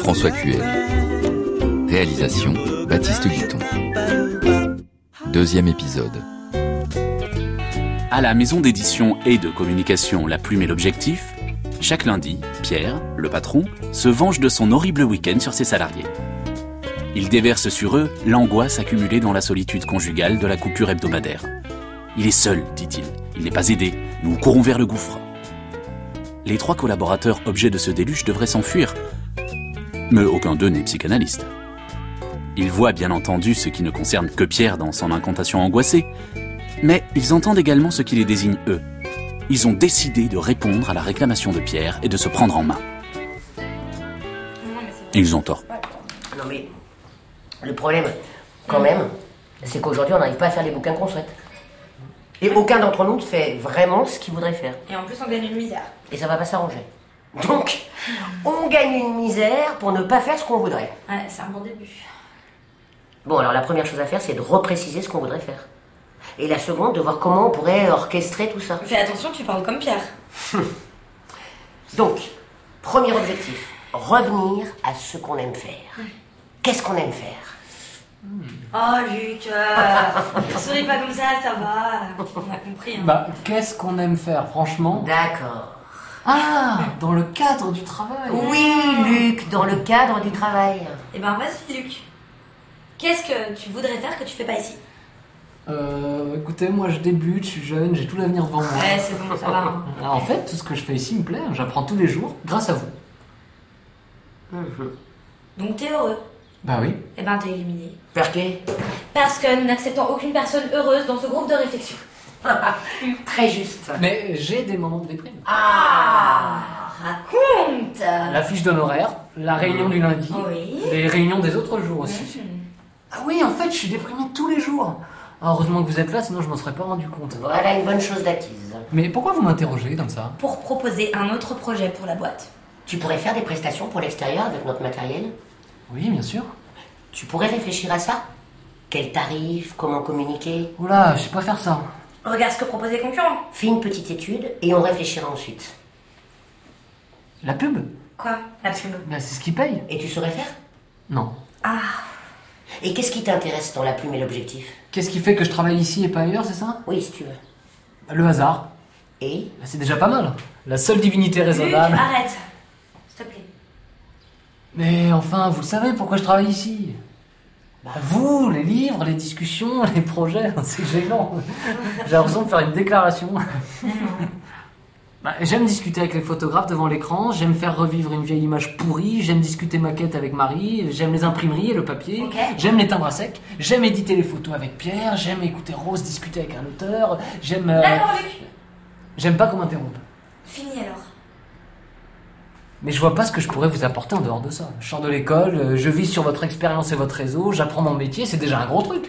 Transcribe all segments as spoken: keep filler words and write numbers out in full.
François Cuel. Réalisation, Baptiste Guiton. Deuxième épisode. À la maison d'édition et de communication La Plume et l'Objectif, chaque lundi, Pierre, le patron, se venge de son horrible week-end sur ses salariés. Il déverse sur eux l'angoisse accumulée dans la solitude conjugale de la coupure hebdomadaire. Il est seul, dit-il. Il n'est pas aidé. Nous courons vers le gouffre. Les trois collaborateurs objets de ce déluge devraient s'enfuir. Mais aucun d'eux n'est psychanalyste. Ils voient bien entendu ce qui ne concerne que Pierre dans son incantation angoissée, mais ils entendent également ce qui les désigne eux. Ils ont décidé de répondre à la réclamation de Pierre et de se prendre en main. Ils ont tort. Non mais, le problème, quand même, c'est qu'aujourd'hui on n'arrive pas à faire les bouquins qu'on souhaite. Et aucun d'entre nous ne fait vraiment ce qu'il voudrait faire. Et en plus on gagne une misère. Et ça va pas s'arranger. Donc, on gagne une misère pour ne pas faire ce qu'on voudrait. Ouais, c'est un bon début. Bon, alors la première chose à faire, c'est de repréciser ce qu'on voudrait faire. Et la seconde, de voir comment on pourrait orchestrer tout ça. Fais attention, tu parles comme Pierre. Donc, premier objectif, revenir à ce qu'on aime faire. Qu'est-ce qu'on aime faire? Oh Luc, euh, souris pas comme ça, ça va. On a compris. Hein. Bah, qu'est-ce qu'on aime faire, franchement? D'accord. Ah, dans le cadre du travail. Oui, Luc, dans le cadre du travail. Eh ben vas-y Luc. Qu'est-ce que tu voudrais faire que tu fais pas ici? Euh, écoutez, moi je débute, je suis jeune, j'ai tout l'avenir devant moi. Ouais, c'est bon, ça va. Hein. Alors, en fait, tout ce que je fais ici me plaît, j'apprends tous les jours grâce à vous. Mmh. Donc t'es heureux? Bah oui. Eh ben t'es éliminé. Parce que Parce que nous n'acceptons aucune personne heureuse dans ce groupe de réflexion. Très juste. Mais j'ai des moments de déprime. Ah, raconte. La fiche d'honoraires, la réunion du lundi, Oui. les réunions des autres jours aussi. Mmh. Ah oui, en fait, je suis déprimé tous les jours. Ah, heureusement que vous êtes là, sinon je m'en serais pas rendu compte. Voilà une bonne chose d'acquise. Mais pourquoi vous m'interrogez comme ça? Pour proposer un autre projet pour la boîte. Tu pourrais faire des prestations pour l'extérieur avec notre matériel? Oui, bien sûr. Tu pourrais réfléchir à ça? Quel tarif? Comment communiquer? Oula, je sais pas faire ça. Regarde ce que proposent les concurrents. Fais une petite étude et on réfléchira ensuite. La pub? Quoi? La pub. Bah, c'est ce qui paye. Et tu saurais faire? Non. Ah. Et qu'est-ce qui t'intéresse dans La Plume et l'Objectif? Qu'est-ce qui fait que je travaille ici et pas ailleurs, c'est ça? Oui, si tu veux. Bah, le hasard. Et? Bah, c'est déjà pas mal. La seule divinité Luc, raisonnable. arrête. S'il te plaît. Mais enfin, vous le savez pourquoi je travaille ici. Bah, vous, les livres, les discussions, les projets, c'est gênant. J'ai l'impression de faire une déclaration. Bah, j'aime discuter avec les photographes devant l'écran, j'aime faire revivre une vieille image pourrie, j'aime discuter maquettes avec Marie, j'aime les imprimeries et le papier, Okay. j'aime les timbres à sec, j'aime éditer les photos avec Pierre, j'aime écouter Rose discuter avec un auteur, j'aime... euh, D'accord, Luc. J'aime pas qu'on m'interrompe. Fini alors. Mais je vois pas ce que je pourrais vous apporter en dehors de ça. Je sors de l'école, euh, je vis sur votre expérience et votre réseau, j'apprends mon métier, c'est déjà un gros truc.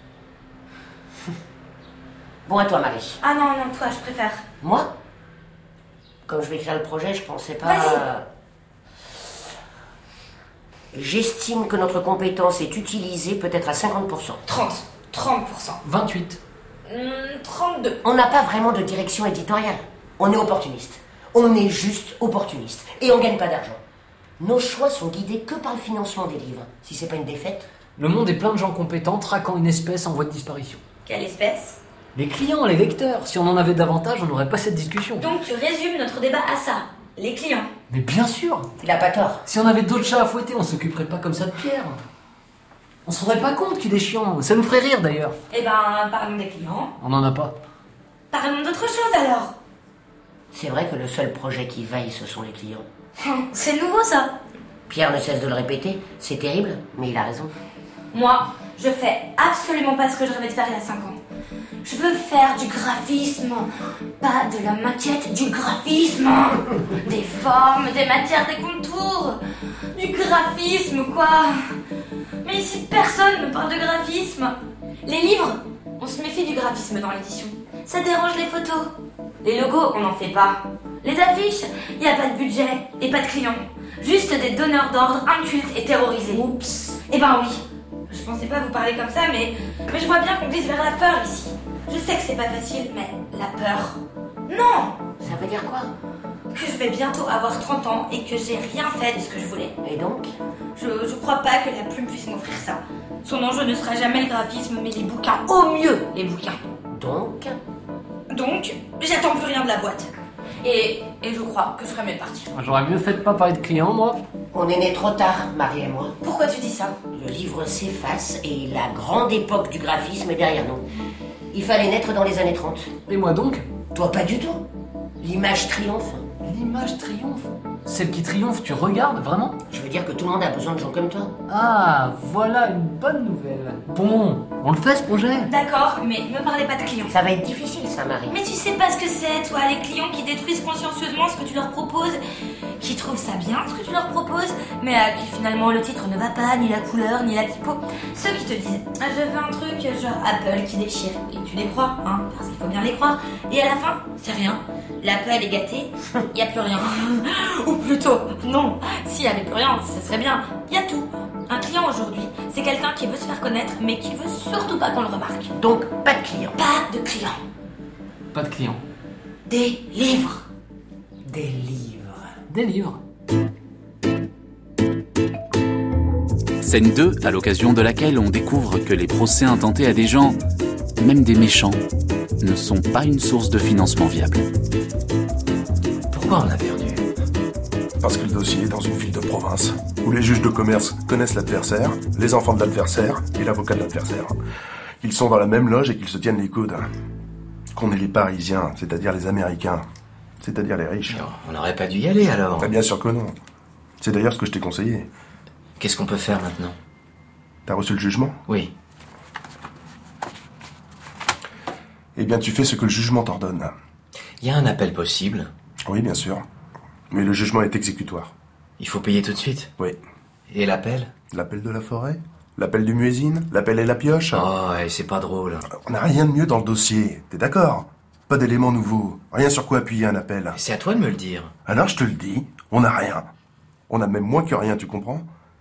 Bon, à toi, Marie. Ah non, non, toi, je préfère. Moi? Comme je vais écrire le projet, je pensais pas... Vas-y. J'estime que notre compétence est utilisée peut-être à cinquante pour cent. trente. trente pour cent. vingt-huit. Hmm, trente-deux. On n'a pas vraiment de direction éditoriale. On est opportuniste. On est juste opportuniste. Et on gagne pas d'argent. Nos choix sont guidés que par le financement des livres. Si c'est pas une défaite... Le monde est plein de gens compétents traquant une espèce en voie de disparition. Quelle espèce? Les clients, les lecteurs, si on en avait davantage, on n'aurait pas cette discussion. Donc tu résumes notre débat à ça. Les clients. Mais bien sûr. Il a pas tort. Si on avait d'autres chats à fouetter, on s'occuperait pas comme ça de Pierre. On se rendrait pas compte qu'il est chiant. Ça nous ferait rire d'ailleurs. Eh ben, parlons des clients. On n'en a pas. Parlons d'autre chose alors. C'est vrai que le seul projet qui vaille, ce sont les clients. C'est nouveau ça. Pierre ne cesse de le répéter. C'est terrible, mais il a raison. Moi, je fais absolument pas ce que je rêvais de faire il y a cinq ans. Je veux faire du graphisme, pas de la maquette, du graphisme. Des formes, des matières, des contours. Du graphisme, quoi. Mais ici, personne ne parle de graphisme. Les livres, on se méfie du graphisme dans l'édition. Ça dérange les photos. Les logos, on n'en fait pas. Les affiches, il n'y a pas de budget et pas de clients. Juste des donneurs d'ordre incultes et terrorisés. Oups. Eh ben oui. Je pensais pas vous parler comme ça, mais, mais je vois bien qu'on glisse vers la peur ici. Je sais que c'est pas facile, mais la peur... Non! Ça veut dire quoi? que je vais bientôt avoir trente ans et que j'ai rien fait de ce que je voulais. Et donc? Je, je crois pas que la plume puisse m'offrir ça. Son enjeu ne sera jamais le graphisme, mais les bouquins. Au mieux, les bouquins. Donc? Donc, j'attends plus rien de la boîte. Et, et je crois que je ferais mieux de partir. J'aurais mieux fait de pas parler de clients, moi. On est né trop tard, Marie et moi. Pourquoi tu dis ça? Le livre s'efface et la grande époque du graphisme est derrière nous. Il fallait naître dans les années trente. Et moi donc? Toi, pas du tout. L'image triomphe. L'image triomphe. Celle qui triomphe, tu regardes, vraiment? Je veux dire que tout le monde a besoin de gens comme toi. Ah, voilà une bonne nouvelle. Bon, on le fait ce projet? D'accord, mais ne me parlez pas de clients. Ça va être difficile, ça, Marie. Mais tu sais pas ce que c'est, toi, les clients qui détruisent consciencieusement ce que tu leur proposes, qui trouvent ça bien ce que tu leur proposes, mais à qui finalement le titre ne va pas, ni la couleur, ni la typo. Ceux qui te disent ah, je veux un truc genre Apple qui déchire, et tu les crois, hein, parce qu'il faut bien les croire, et à la fin, c'est rien. L'Apple est gâté, il y a plus rien. Ou plutôt, non, s'il y avait plus rien, ce serait bien. Il y a tout. Un client aujourd'hui, c'est quelqu'un qui veut se faire connaître, mais qui veut surtout pas qu'on le remarque. Donc, pas de clients. Pas de clients. Pas de clients. Des livres. Des livres. Des livres. Scène deux, à l'occasion de laquelle on découvre que les procès intentés à des gens, même des méchants, ne sont pas une source de financement viable. Pourquoi on a perdu? Parce que le dossier est dans une ville de province, où les juges de commerce connaissent l'adversaire, les enfants de l'adversaire et l'avocat de l'adversaire. Ils sont dans la même loge et qu'ils se tiennent les coudes. Qu'on est les Parisiens, c'est-à-dire les Américains, c'est-à-dire les riches. Non, on n'aurait pas dû y aller alors. Ah, bien sûr que non. C'est d'ailleurs ce que je t'ai conseillé. Qu'est-ce qu'on peut faire maintenant? T'as reçu le jugement? Oui. Eh bien, tu fais ce que le jugement t'ordonne. Il y a un appel possible. Oui, bien sûr. Mais le jugement est exécutoire. Il faut payer tout de suite. Oui. Et l'appel? L'appel de la forêt? L'appel du muezzin? L'appel et la pioche? Oh, et c'est pas drôle. On n'a rien de mieux dans le dossier, t'es d'accord? Pas d'éléments nouveaux, rien sur quoi appuyer un appel. C'est à toi de me le dire. Alors je te le dis, on n'a rien. On a même moins que rien, tu comprends?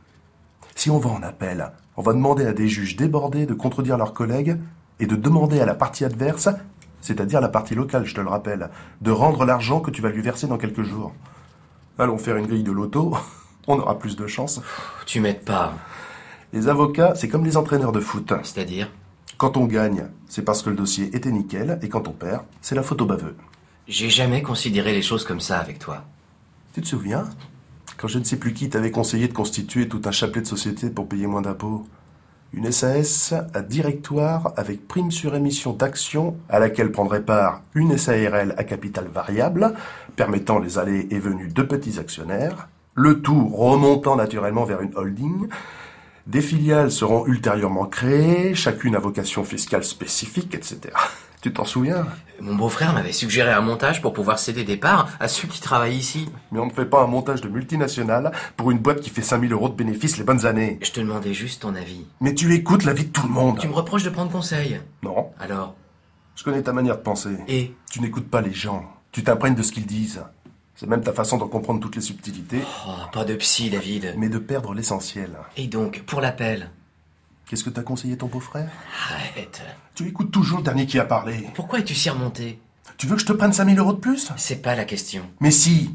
Si on va en appel, on va demander à des juges débordés de contredire leurs collègues et de demander à la partie adverse, c'est-à-dire la partie locale, je te le rappelle, de rendre l'argent que tu vas lui verser dans quelques jours. Allons faire une grille de loto, on aura plus de chance. Tu m'aides pas. Les avocats, c'est comme les entraîneurs de foot. C'est-à-dire? Quand on gagne, c'est parce que le dossier était nickel, et quand on perd, c'est la faute au baveux. J'ai jamais considéré les choses comme ça avec toi. Tu te souviens? Quand je ne sais plus qui t'avait conseillé de constituer tout un chapelet de société pour payer moins d'impôts. Une S A S à directoire avec prime sur émission d'actions à laquelle prendrait part une S A R L à capital variable, permettant les allées et venues de petits actionnaires, le tout remontant naturellement vers une holding. Des filiales seront ultérieurement créées, chacune à vocation fiscale spécifique, et cetera. Tu t'en souviens? Mon beau-frère m'avait suggéré un montage pour pouvoir céder des parts à ceux qui travaillent ici. Mais on ne fait pas un montage de multinationale pour une boîte qui fait cinq mille euros de bénéfices les bonnes années. Je te demandais juste ton avis. Mais tu écoutes l'avis de tout le monde. Tu me reproches de prendre conseil. Non. Alors? Je connais ta manière de penser. Et? Tu n'écoutes pas les gens. Tu t'imprègnes de ce qu'ils disent. C'est même ta façon d'en comprendre toutes les subtilités. Oh, pas de psy, David. Mais de perdre l'essentiel. Et donc, pour l'appel? Qu'est-ce que t'as conseillé ton beau-frère? Arrête. Tu écoutes toujours le dernier qui a parlé. Pourquoi es-tu si remonté? Tu veux que je te prenne cinq mille euros de plus? C'est pas la question. Mais si!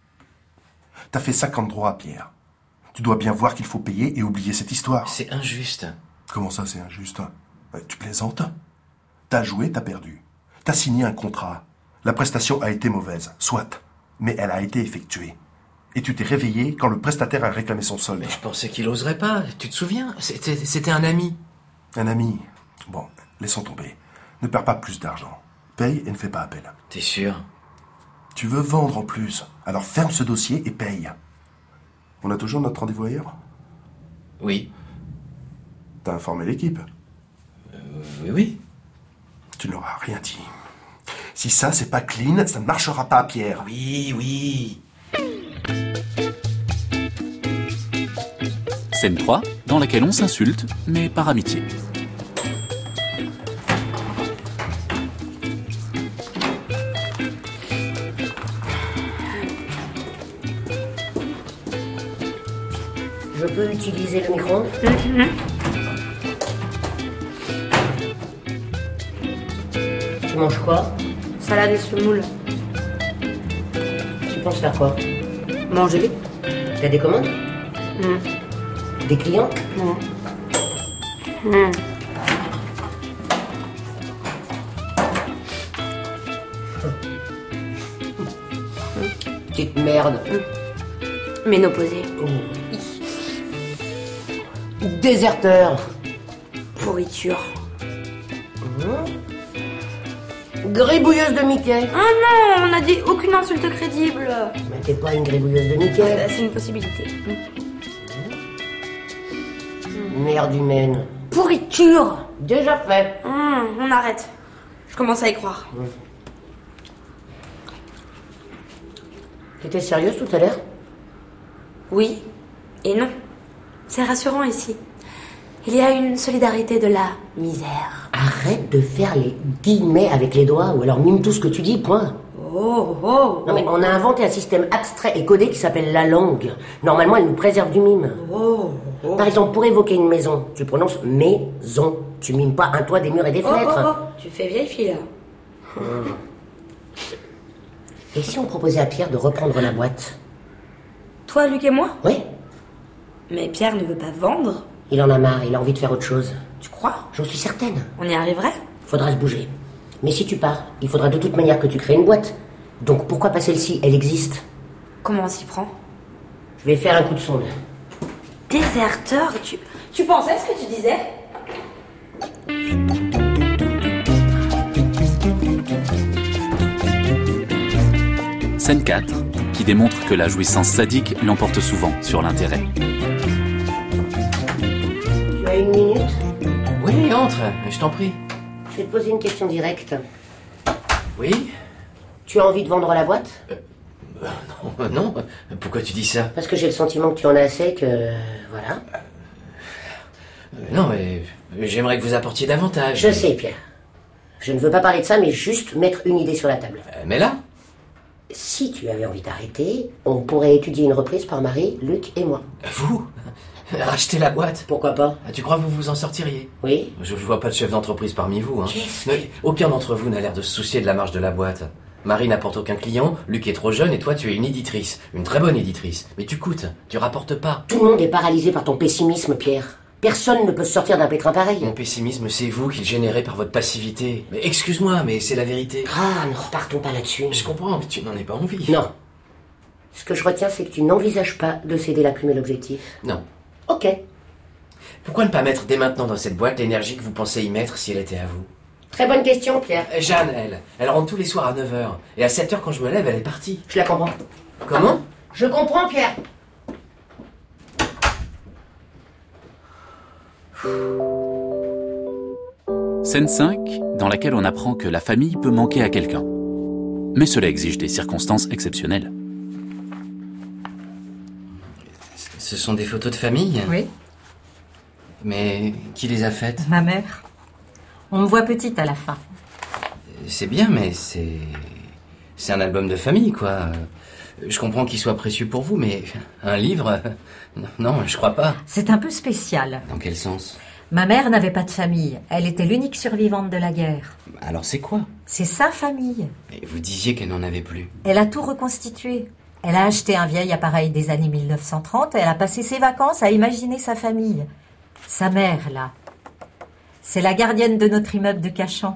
T'as fait cinquante droits, Pierre. Tu dois bien voir qu'il faut payer et oublier cette histoire. C'est injuste. Comment ça, c'est injuste? Ouais, tu plaisantes? T'as joué, t'as perdu. T'as signé un contrat. La prestation a été mauvaise, soit. Mais elle a été effectuée. Et tu t'es réveillé quand le prestataire a réclamé son solde. Mais je pensais qu'il oserait pas. Tu te souviens? C'était, c'était un ami. Un ami? Bon, laissons tomber. Ne perds pas plus d'argent. Paye et ne fais pas appel. T'es sûr? Tu veux vendre en plus. Alors ferme ce dossier et paye. On a toujours notre rendez-vous ailleurs? Oui. T'as informé l'équipe? Euh, oui, oui. Tu ne leur as rien dit. Si ça, c'est pas clean, ça ne marchera pas, Pierre. Oui, oui. Scène trois, dans laquelle on s'insulte, mais par amitié. Je peux utiliser le micro? Mm-hmm. Tu manges quoi? Salade et semoule. Tu penses faire quoi? Manger. T'as des commandes? Mmh. Des clients? Mmh. Mmh. Petite merde. Ménopausée. Déserteur. Pourriture. Gribouilleuse de Mickey. Ah non, on n'a dit aucune insulte crédible. Mais t'es pas une gribouilleuse de Mickey. Euh, C'est une possibilité. Merde humaine. Pourriture. Déjà fait. Hum, on arrête. Je commence à y croire. T'étais sérieuse tout à l'heure? Oui et non. C'est rassurant ici. Il y a une solidarité de la misère. Arrête de faire les guillemets avec les doigts ou alors mime tout ce que tu dis, point. Oh, oh, Non mais on a inventé un système abstrait et codé qui s'appelle la langue. Normalement, elle nous préserve du mime. oh, oh. Par exemple, pour évoquer une maison, tu prononces maison. Tu mimes pas un toit, des murs et des Oh, fenêtres. oh, oh. Tu fais vieille fille là. Et si on proposait à Pierre de reprendre la boîte? Toi, Luc et moi? Oui. Mais Pierre ne veut pas vendre. Il en a marre, il a envie de faire autre chose. Tu crois? J'en suis certaine. On y arriverait? Faudra se bouger. Mais si tu pars, il faudra de toute manière que tu crées une boîte. Donc pourquoi pas celle-ci? Elle existe. Comment on s'y prend? Je vais faire un coup de sonde. Déserteur, tu... Tu pensais ce que tu disais? Scène quatre, qui démontre que la jouissance sadique l'emporte souvent sur l'intérêt. Tu as une minute? Oui, entre, je t'en prie. Je vais te poser une question directe. Oui? Tu as envie de vendre la boîte? Euh, non, non, pourquoi tu dis ça? Parce que j'ai le sentiment que tu en as assez, que... Voilà. Euh, non, mais j'aimerais que vous apportiez davantage. Je sais, Pierre. Je ne veux pas parler de ça, mais juste mettre une idée sur la table. Euh, mais là? Si tu avais envie d'arrêter, on pourrait étudier une reprise par Marie, Luc et moi. Vous? Racheter la boîte? Pourquoi pas? Tu crois que vous vous en sortiriez? Oui. Je ne vois pas de chef d'entreprise parmi vous. Hein. Qu'est-ce Mais que- aucun d'entre vous n'a l'air de se soucier de la marge de la boîte. Marie n'apporte aucun client, Luc est trop jeune et toi tu es une éditrice. Une très bonne éditrice. Mais tu coûtes, tu rapportes pas. Tout le monde est paralysé par ton pessimisme, Pierre. Personne ne peut se sortir d'un pétrin pareil. Mon pessimisme, c'est vous qui le générez par votre passivité. Mais excuse-moi, mais c'est la vérité. Ah, ne repartons pas là-dessus. Je comprends, mais tu n'en as pas envie. Non. Ce que je retiens, c'est que tu n'envisages pas de céder la plume et l'objectif. Non. Ok. Pourquoi ne pas mettre dès maintenant dans cette boîte l'énergie que vous pensez y mettre si elle était à vous? Très bonne question, Pierre. Euh, Jeanne, elle, elle rentre tous les soirs à neuf heures. Et à sept heures quand je me lève, elle est partie. Je la comprends. Comment? Je comprends, Pierre. Scène cinq, dans laquelle on apprend que la famille peut manquer à quelqu'un. Mais cela exige des circonstances exceptionnelles. Ce sont des photos de famille? Oui, Mais qui les a faites? ma mère. On me voit petite à la fin. C'est bien, mais c'est... C'est un album de famille, quoi. Je comprends qu'il soit précieux pour vous, mais un livre... Non, je crois pas. C'est un peu spécial. Dans quel sens? Ma mère n'avait pas de famille. Elle était l'unique survivante de la guerre. Alors c'est quoi? C'est sa famille. Et vous disiez qu'elle n'en avait plus. Elle a tout reconstitué. Elle a acheté un vieil appareil des années mille neuf cent trente et elle a passé ses vacances à imaginer sa famille. Sa mère, là. C'est la gardienne de notre immeuble de Cachan.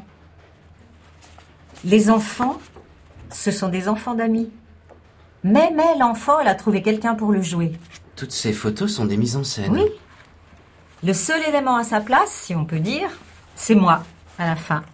Les enfants, ce sont des enfants d'amis. Mais, mais, l'enfant, elle a trouvé quelqu'un pour le jouer. Toutes ces photos sont des mises en scène. Oui. Le seul élément à sa place, si on peut dire, c'est moi, à la fin.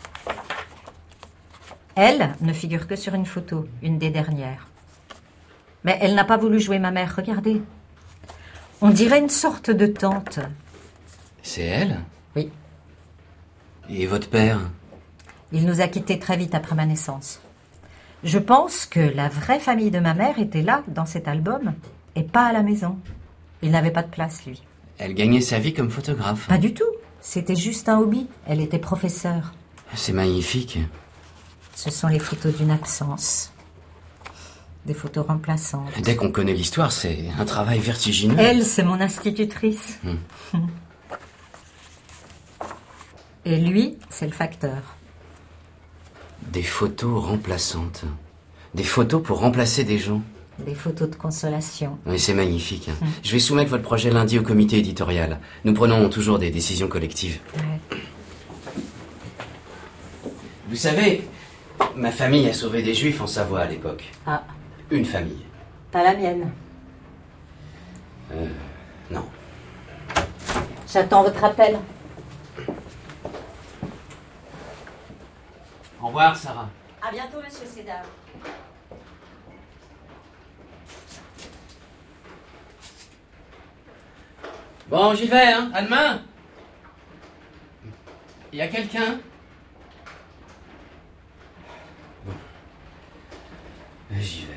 Elle ne figure que sur une photo, une des dernières. Mais elle n'a pas voulu jouer ma mère, regardez. On dirait une sorte de tante. C'est elle? Oui. Et votre père? Il nous a quittés très vite après ma naissance. Je pense que la vraie famille de ma mère était là, dans cet album, et pas à la maison. Il n'avait pas de place, lui. Elle gagnait sa vie comme photographe. Pas du tout. C'était juste un hobby. Elle était professeure. C'est magnifique. Ce sont les photos d'une absence. Des photos remplaçantes. Dès qu'on connaît l'histoire, c'est un travail vertigineux. Elle, c'est mon institutrice. Hmm. Et lui, c'est le facteur. Des photos remplaçantes. Des photos pour remplacer des gens. Des photos de consolation. Oui, c'est magnifique. Hein. Hum. Je vais soumettre votre projet lundi au comité éditorial. Nous prenons toujours des décisions collectives. Ouais. Vous savez, ma famille a sauvé des juifs en Savoie à l'époque. Ah. Une famille. Pas la mienne. Euh, non. J'attends votre appel. Au revoir, Sarah. À bientôt, monsieur Sédar. Bon, j'y vais, hein. À demain. Il y a quelqu'un? Bon. J'y vais.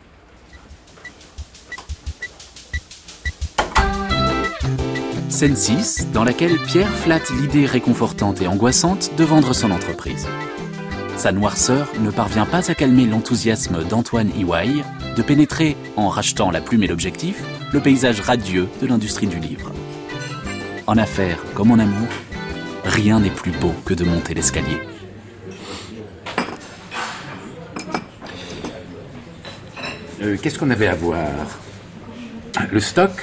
Scène six, dans laquelle Pierre flatte l'idée réconfortante et angoissante de vendre son entreprise. Sa noirceur ne parvient pas à calmer l'enthousiasme d'Antoine Iwaï de pénétrer, en rachetant la plume et l'objectif, le paysage radieux de l'industrie du livre. En affaires comme en amour, rien n'est plus beau que de monter l'escalier. Euh, qu'est-ce qu'on avait à voir? Le stock?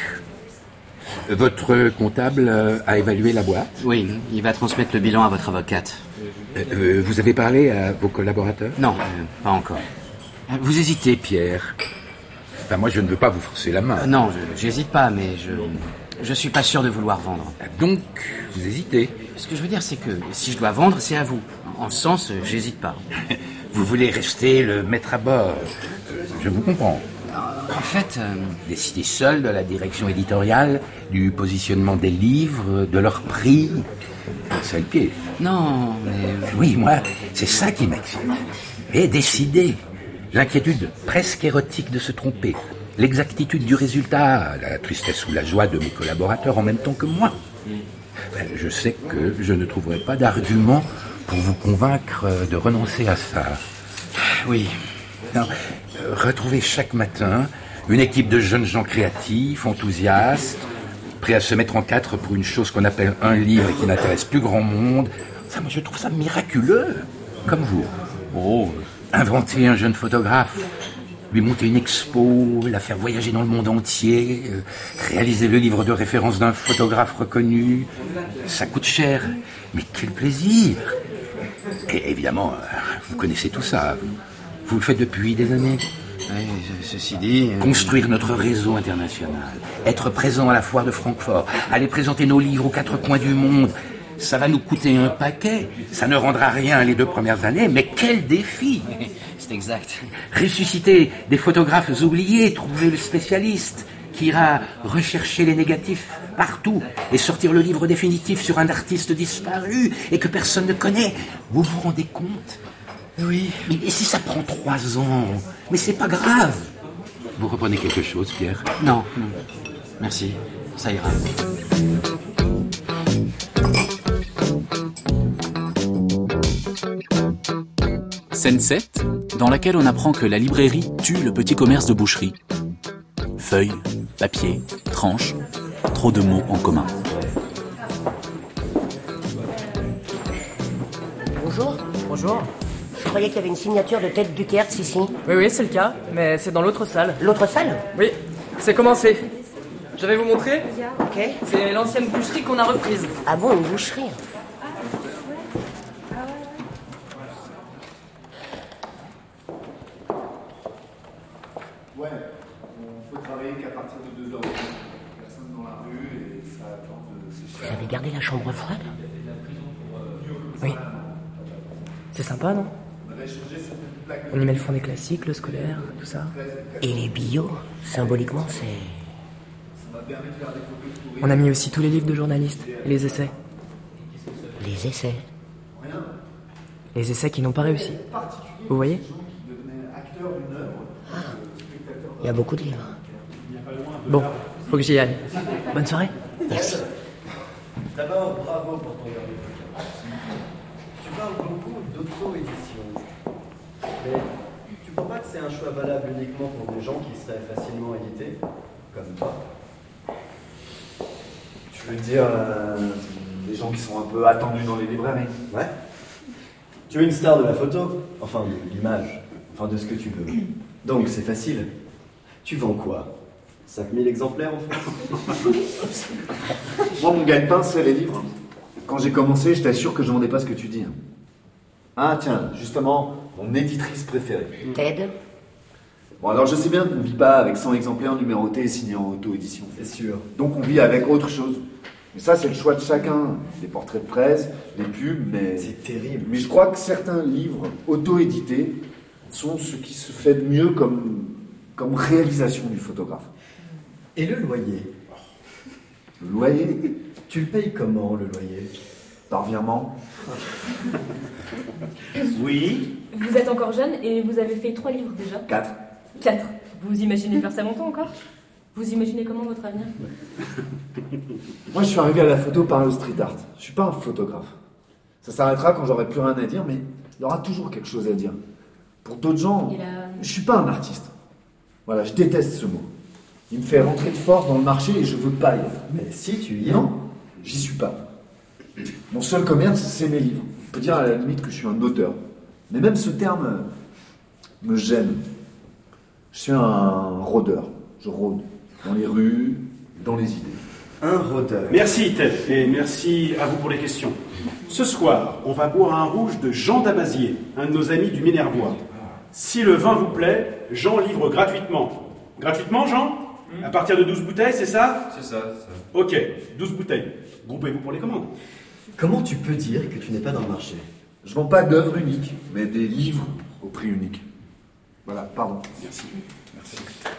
Votre comptable a évalué la boîte? Oui, il va transmettre le bilan à votre avocate. Euh, vous avez parlé à vos collaborateurs? Non, euh, pas encore. Vous hésitez, Pierre. Enfin, moi, je ne veux pas vous forcer la main. Euh, non, je, j'hésite pas, mais je je suis pas sûr de vouloir vendre. Donc, vous hésitez? Ce que je veux dire, c'est que si je dois vendre, c'est à vous. En ce sens, euh, j'hésite pas. Vous voulez rester le maître à bord. Je vous comprends. En fait... Euh... Décider seul de la direction éditoriale, du positionnement des livres, de leur prix... C'est le pied. Non, mais... Oui, moi, c'est ça qui m'excite. Et décider. L'inquiétude presque érotique de se tromper. L'exactitude du résultat, la tristesse ou la joie de mes collaborateurs en même temps que moi. Je sais que je ne trouverai pas d'argument pour vous convaincre de renoncer à ça. Oui. Non, retrouver chaque matin une équipe de jeunes gens créatifs, enthousiastes, prêts à se mettre en quatre pour une chose qu'on appelle un livre et qui n'intéresse plus grand monde. Ça, moi, je trouve ça miraculeux, comme vous. Oh, inventer un jeune photographe, lui monter une expo, la faire voyager dans le monde entier, euh, réaliser le livre de référence d'un photographe reconnu. Ça coûte cher, mais quel plaisir! Et évidemment, vous connaissez tout ça. Vous le faites depuis des années. Oui, ceci dit... Euh... Construire notre réseau international, être présent à la foire de Francfort, aller présenter nos livres aux quatre coins du monde, ça va nous coûter un paquet. Ça ne rendra rien les deux premières années, mais quel défi! C'est exact. Ressusciter des photographes oubliés, trouver le spécialiste qui ira rechercher les négatifs partout et sortir le livre définitif sur un artiste disparu et que personne ne connaît. Vous vous rendez compte? Oui. Mais et si ça prend trois ans? Mais c'est pas grave. Vous reprenez quelque chose, Pierre? Non, non. Merci. Ça ira. Scène sept, dans laquelle on apprend que la librairie tue le petit commerce de boucherie. Feuilles, papier, tranches, trop de mots en commun. Bonjour. Bonjour. Je croyais qu'il y avait une signature de Ted Dukertz ici. Oui, oui, c'est le cas, mais c'est dans l'autre salle. L'autre salle? Oui, c'est commencé. Je vais vous montrer. Ok. C'est l'ancienne boucherie qu'on a reprise. Ah bon, une boucherie? Ouais, on peut travailler qu'à partir de deux heures. Personne dans la rue et ça attend de sécher. Vous avez gardé la chambre froide? Oui. C'est sympa, non? On y met le fond des classiques, le scolaire, tout ça. Et les bio, symboliquement, c'est... On a mis aussi tous les livres de journalistes et les essais. Les essais? Les essais qui n'ont pas réussi. Vous voyez? Ah, il y a beaucoup de livres. Bon, faut que j'y aille. Bonne soirée. Merci. D'abord, bravo pour ton dernier bouquin. Tu parles beaucoup d'auto-édition. Mais tu crois pas que c'est un choix valable uniquement pour des gens qui seraient facilement édités, comme toi? Tu veux dire euh, des gens qui sont un peu attendus dans les librairies? Ouais. Tu es une star de la photo, enfin de l'image. Enfin, de ce que tu veux. Donc, c'est facile. Tu vends quoi cinq mille exemplaires en France? Moi, mon gagne-pain, c'est les livres. Quand j'ai commencé, je t'assure que je vendais pas ce que tu dis. Ah, tiens, justement, mon éditrice préférée. Ted? Bon, alors je sais bien qu'on ne vit pas avec cent exemplaires numérotés et signés en auto-édition. C'est sûr. Donc on vit avec autre chose. Mais ça, c'est le choix de chacun. Des portraits de presse, des pubs, mais... C'est terrible. Mais je crois que certains livres auto-édités sont ce qui se fait de mieux comme, comme réalisation du photographe. Et le loyer? Le loyer? Tu le payes comment, le loyer? Par virement. Oui. Vous êtes encore jeune et vous avez fait trois livres déjà. Quatre. Quatre. Vous imaginez faire ça longtemps encore? Vous imaginez comment votre avenir? Moi, je suis arrivé à la photo par le street art. Je suis pas un photographe. Ça s'arrêtera quand j'aurai plus rien à dire, mais il y aura toujours quelque chose à dire. Pour d'autres gens, a... je suis pas un artiste. Voilà, je déteste ce mot. Il me fait rentrer de force dans le marché et je veux pas y être. Mais si tu y es. Non, j'y suis pas. Mon seul commerce, c'est mes livres. On peut dire à la limite que je suis un auteur. Mais même ce terme me gêne. Je suis un rôdeur. Je rôde dans les rues, dans les idées. Un rôdeur. Merci Ted, et merci à vous pour les questions. Ce soir, on va boire un rouge de Jean Damazier, un de nos amis du Minervois. Si le vin vous plaît, Jean livre gratuitement. Gratuitement, Jean? mmh. À partir de douze bouteilles, c'est ça? C'est ça, c'est ça. Ok, douze bouteilles. Groupez-vous pour les commandes. Comment tu peux dire que tu n'es pas dans le marché? Je vends pas d'œuvres uniques, mais des livres au prix unique. Voilà, pardon. Merci. Merci.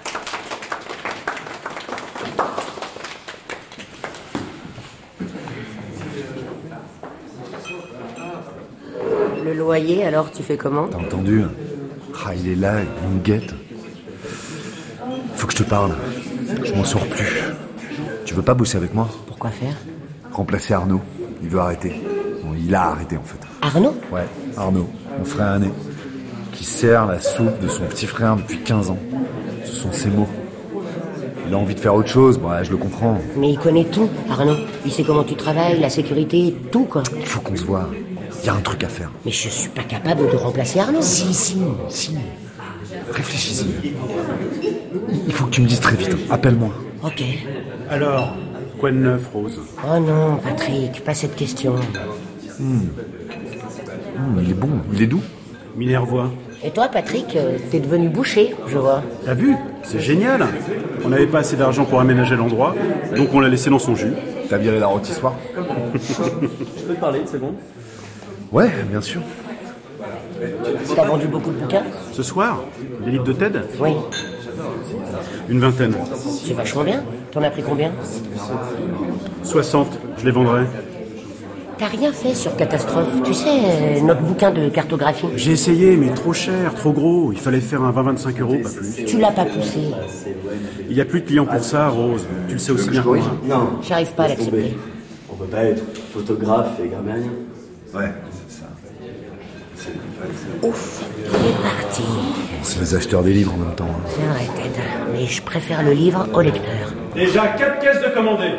Le loyer, alors, tu fais comment? T'as entendu? Ah, il est là, il me guette. Faut que je te parle. Je m'en sors plus. Tu veux pas bosser avec moi? Pourquoi faire? Remplacer Arnaud. Il veut arrêter. Bon, il a arrêté, en fait. Arnaud? Ouais, Arnaud, mon frère aîné. Qui sert la soupe de son petit frère depuis quinze ans. Ce sont ses mots. Il a envie de faire autre chose, bon, ouais, je le comprends. Mais il connaît tout, Arnaud. Il sait comment tu travailles, la sécurité, tout, quoi. Il faut qu'on se voit. Il y a un truc à faire. Mais je suis pas capable de remplacer Arnaud. Si, si, si. Réfléchis-y. Il faut que tu me dises très vite. Appelle-moi. Ok. Alors, quoi de neuf, Rose? Oh non, Patrick, pas cette question. Mmh. Mmh, il est bon, il est doux. Minervois. Et toi, Patrick, t'es devenu boucher, je vois. T'as vu? C'est génial. On n'avait pas assez d'argent pour aménager l'endroit, donc on l'a laissé dans son jus. T'as viré la rôtissoire? Je peux te parler une seconde? Ouais, bien sûr. T'as vendu beaucoup de bouquins? Ce soir? Des livres de Ted? Oui. Une vingtaine. C'est vachement bien. T'en as pris combien? soixante, je les vendrai. T'as rien fait sur Catastrophe, tu sais, notre bouquin de cartographie. J'ai essayé, mais trop cher, trop gros. Il fallait faire un vingt à vingt-cinq euros, pas plus. Tu l'as pas poussé. Il n'y a plus de clients pour ça, Rose. Tu le sais aussi bien que moi. Non. J'arrive pas à l'accepter. On peut pas être photographe et grammairien. Ouais, c'est ça. Ouf, il est parti. C'est les acheteurs des livres en même temps. C'est vrai, Ted, mais je préfère le livre au lecteur. Déjà quatre caisses de commandées.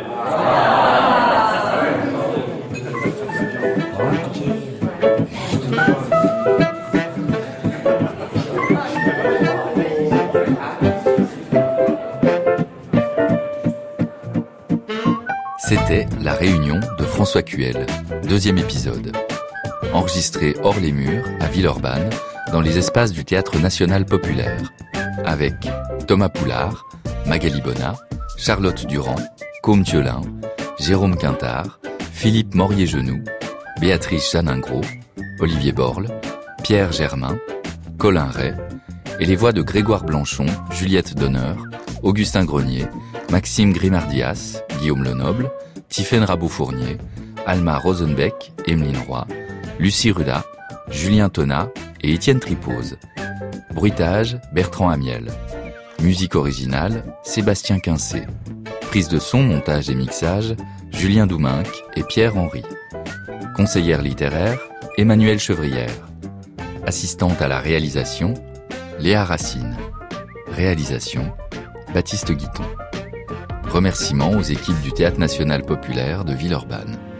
C'était La Réunion de François Cuel, deuxième épisode. Enregistré hors les murs, à Villeurbanne, dans les espaces du Théâtre National Populaire, avec Thomas Poulard, Magali Bonnat, Charlotte Durand, Côme Thiolin, Jérôme Quintard, Philippe Morier-Genoux, Béatrice Janingros, Olivier Borle, Pierre Germain, Colin Ray, et les voix de Grégoire Blanchon, Juliette Donner, Augustin Grenier, Maxime Grimardias, Guillaume Lenoble, Tiffaine Rabou-Fournier, Alma Rosenbeck, Emeline Roy, Lucie Ruda, Julien Tonat et Étienne Tripose. Bruitage, Bertrand Amiel. Musique originale, Sébastien Quincé. Prise de son, montage et mixage, Julien Douminc et Pierre Henry. Conseillère littéraire, Emmanuelle Chevrière. Assistante à la réalisation, Léa Racine. Réalisation, Baptiste Guiton. Remerciements aux équipes du Théâtre National Populaire de Villeurbanne.